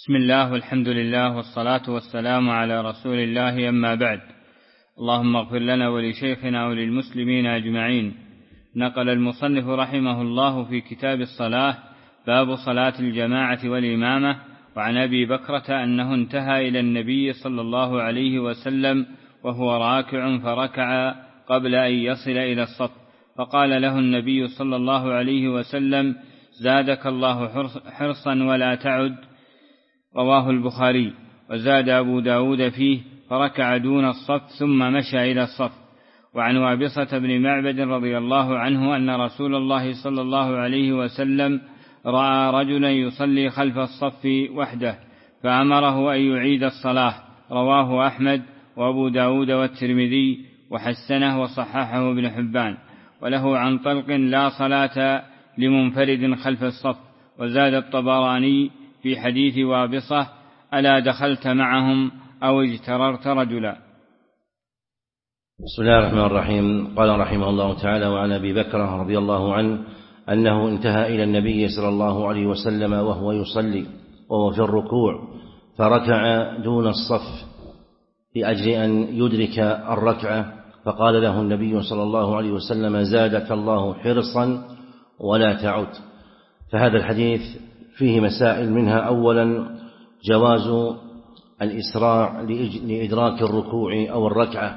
بسم الله والحمد لله والصلاة والسلام على رسول الله، أما بعد. اللهم اغفر لنا ولشيخنا وللمسلمين أجمعين. نقل المصنف رحمه الله في كتاب الصلاة باب صلاة الجماعة والإمامة، وعن أبي بكرة أنه انتهى إلى النبي صلى الله عليه وسلم وهو راكع فركع قبل أن يصل إلى الصف، فقال له النبي صلى الله عليه وسلم: زادك الله حرصا ولا تعد. رواه البخاري. وزاد أبو داود فيه: فركع دون الصف ثم مشى إلى الصف. وعن وابصة بن معبد رضي الله عنه أن رسول الله صلى الله عليه وسلم رأى رجلا يصلي خلف الصف وحده فأمره أن يعيد الصلاة. رواه أحمد وأبو داود والترمذي وحسنه وصححه ابن حبان. وله عن طلق: لا صلاة لمنفرد خلف الصف. وزاد الطبراني في حديث وابصة: ألا دخلت معهم أو اجتررت رجلا. بسم الله الرحمن الرحيم. قال رحمه الله تعالى: وعن أبي بكر رضي الله عنه أنه انتهى إلى النبي صلى الله عليه وسلم وهو يصلي وهو في الركوع، فركع دون الصف لأجل أن يدرك الركعة، فقال له النبي صلى الله عليه وسلم: زادك الله حرصا ولا تعد. فهذا الحديث فيه مسائل، منها أولا جواز الإسراع لإدراك الركوع أو الركعة،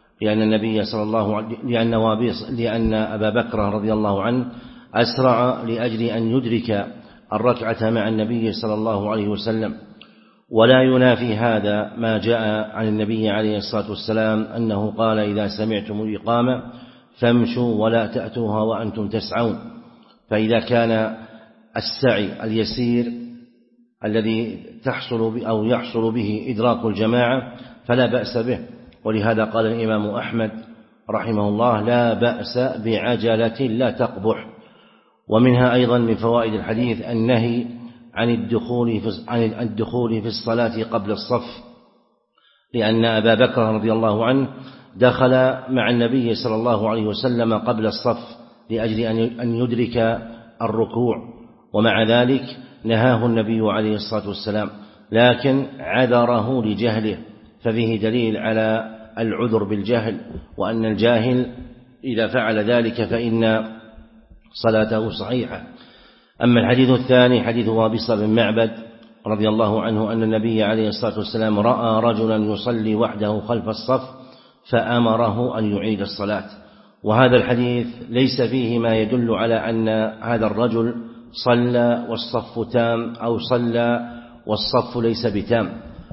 لأن أبا بكر رضي الله عنه أسرع لأجل أن يدرك الركعة مع النبي صلى الله عليه وسلم. ولا ينافي هذا ما جاء عن النبي عليه الصلاة والسلام أنه قال: إذا سمعتم الإقامة فامشوا ولا تأتوها وأنتم تسعون. فإذا كان السعي اليسير الذي يحصل به إدراك الجماعة فلا بأس به. ولهذا قال الإمام أحمد رحمه الله: لا بأس بعجلة لا تقبح. ومنها أيضا من فوائد الحديث النهي عن الدخول في الصلاة قبل الصف، لأن أبا بكر رضي الله عنه دخل مع النبي صلى الله عليه وسلم قبل الصف لأجل أن يدرك الركوع، ومع ذلك نهاه النبي عليه الصلاة والسلام، لكن عذره لجهله، ففيه دليل على العذر بالجهل، وأن الجاهل إذا فعل ذلك فإن صلاته صحيحة. أما الحديث الثاني حديث وابصة بن معبد رضي الله عنه أن النبي عليه الصلاة والسلام رأى رجلا يصلي وحده خلف الصف فأمره أن يعيد الصلاة. وهذا الحديث ليس فيه ما يدل على أن هذا الرجل صلى والصف تام أو صلى والصف ليس بتام.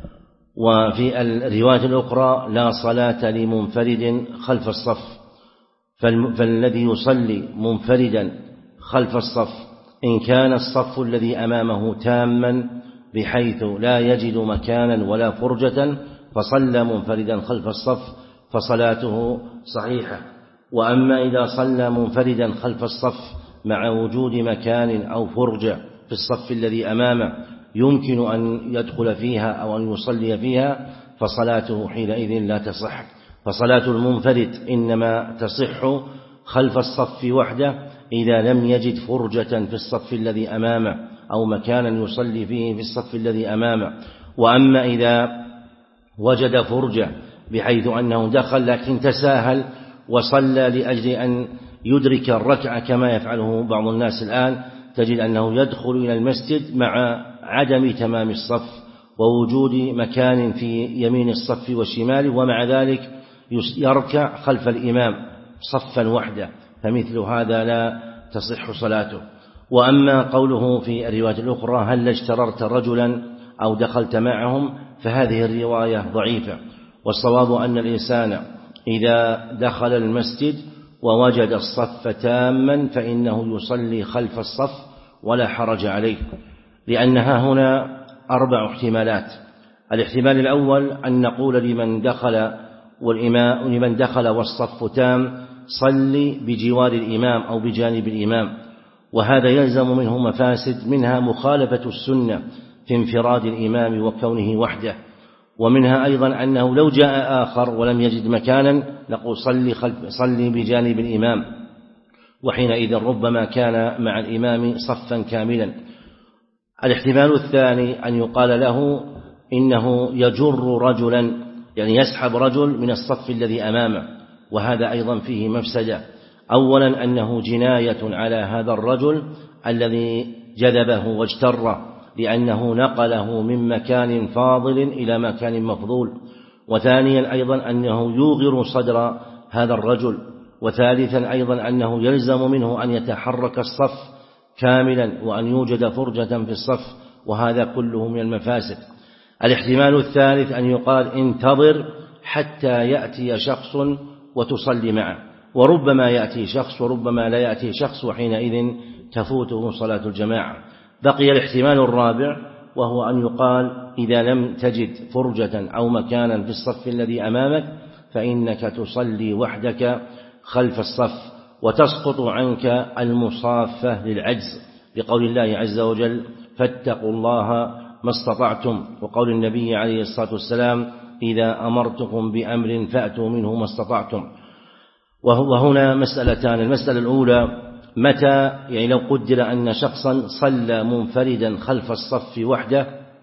وفي الرواية الأخرى: لا صلاة لمنفرد خلف الصف. فالذي يصلي منفردا خلف الصف إن كان الصف الذي أمامه تاما بحيث لا يجد مكانا ولا فرجة فصلى منفردا خلف الصف فصلاته صحيحة. وأما إذا صلى منفردا خلف الصف مع وجود مكان أو فرجة في الصف الذي أمامه يمكن أن يدخل فيها أو أن يصلي فيها فصلاته حينئذ لا تصح. فصلاة المنفرد إنما تصح خلف الصف وحده إذا لم يجد فرجة في الصف الذي أمامه أو مكانا يصلي فيه في الصف الذي أمامه. وأما إذا وجد فرجة بحيث أنه دخل لكن تساهل وصلى لأجل أن يدرك الركعة كما يفعله بعض الناس الآن، تجد أنه يدخل إلى المسجد مع عدم تمام الصف ووجود مكان في يمين الصف والشمال، ومع ذلك يركع خلف الإمام صفا وحده، فمثل هذا لا تصح صلاته. وأما قوله في الرواية الأخرى: هل اجتررت رجلا أو دخلت معهم، فهذه الرواية ضعيفة. والصواب أن الإنسان إذا دخل المسجد ووجد الصف تاما فإنه يصلي خلف الصف ولا حرج عليه، لأنها هنا 4 احتمالات. الاحتمال الأول أن نقول لمن دخل والصف تام: صلي بجوار الإمام أو بجانب الإمام، وهذا يلزم منه مفاسد، منها مخالفة السنة في انفراد الإمام وكونه وحده، ومنها أيضا أنه لو جاء آخر ولم يجد مكانا نقول صلي بجانب الإمام، وحينئذ ربما كان مع الإمام صفا كاملا. الاحتمال الثاني أن يقال له إنه يجر رجلا، يعني يسحب رجل من الصف الذي أمامه، وهذا أيضا فيه مفسدة. أولا أنه جناية على هذا الرجل الذي جذبه واجتره، لأنه نقله من مكان فاضل إلى مكان مفضول. وثانيا أيضا أنه يوغر صدر هذا الرجل. وثالثا أيضا أنه يلزم منه أن يتحرك الصف كاملا وأن يوجد فرجة في الصف، وهذا كله من المفاسد. الاحتمال الثالث أن يقال انتظر حتى يأتي شخص وتصلي معه، وربما يأتي شخص وربما لا يأتي شخص، وحينئذ تفوته صلاة الجماعة. بقي الاحتمال الرابع، وهو أن يقال إذا لم تجد فرجة أو مكانا في الصف الذي أمامك فإنك تصلي وحدك خلف الصف، وتسقط عنك المصافة للعجز، لقول الله عز وجل فاتقوا الله ما استطعتم، وقول النبي عليه الصلاة والسلام إذا أمرتكم بأمر فأتوا منه ما استطعتم. وهنا مسألتان. المسألة الأولى متى، يعني لو قدر أن شخصا صلى منفردا خلف الصف وحده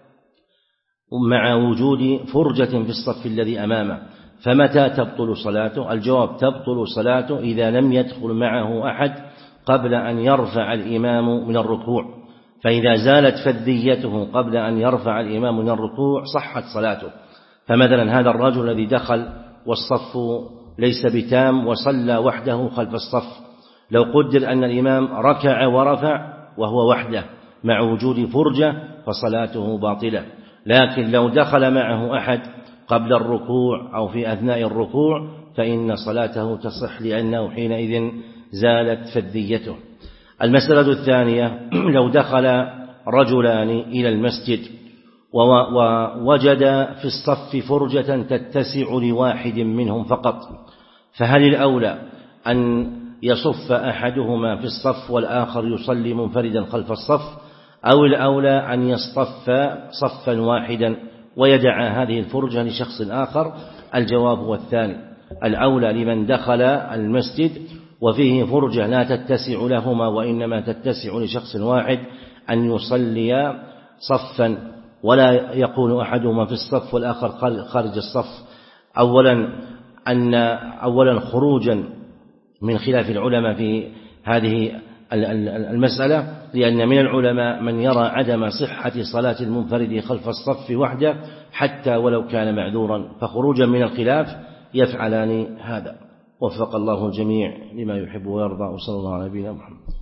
مع وجود فرجة في الصف الذي أمامه، فمتى تبطل صلاته؟ الجواب تبطل صلاته إذا لم يدخل معه أحد قبل أن يرفع الإمام من الركوع، فإذا زالت فذيته قبل أن يرفع الإمام من الركوع صحت صلاته. فمثلا هذا الرجل الذي دخل والصف ليس بتام وصلى وحده خلف الصف، لو قدر أن الإمام ركع ورفع وهو وحده مع وجود فرجة فصلاته باطلة. لكن لو دخل معه أحد قبل الركوع أو في أثناء الركوع فإن صلاته تصح، لأنه حينئذ زالت فذيته. المسألة الثانية لو دخل رجلان إلى المسجد ووجد في الصف فرجة تتسع لواحد منهم فقط، فهل الأولى أن يصف أحدهما في الصف والآخر يصلي منفردا خلف الصف، أو الأولى أن يصطف صفا واحدا ويدع هذه الفرجة لشخص آخر؟ الجواب هو الثاني. الأولى لمن دخل المسجد وفيه فرجة لا تتسع لهما وإنما تتسع لشخص واحد أن يصلي صفا ولا يكون أحدهما في الصف والآخر خارج الصف. أولا خروجا من خلاف العلماء في هذه المسألة، لأن من العلماء من يرى عدم صحة صلاة المنفرد خلف الصف وحده حتى ولو كان معذورا، فخروجا من الخلاف يفعلان هذا. وفق الله الجميع لما يحب ويرضى، وصلى الله على نبينا محمد.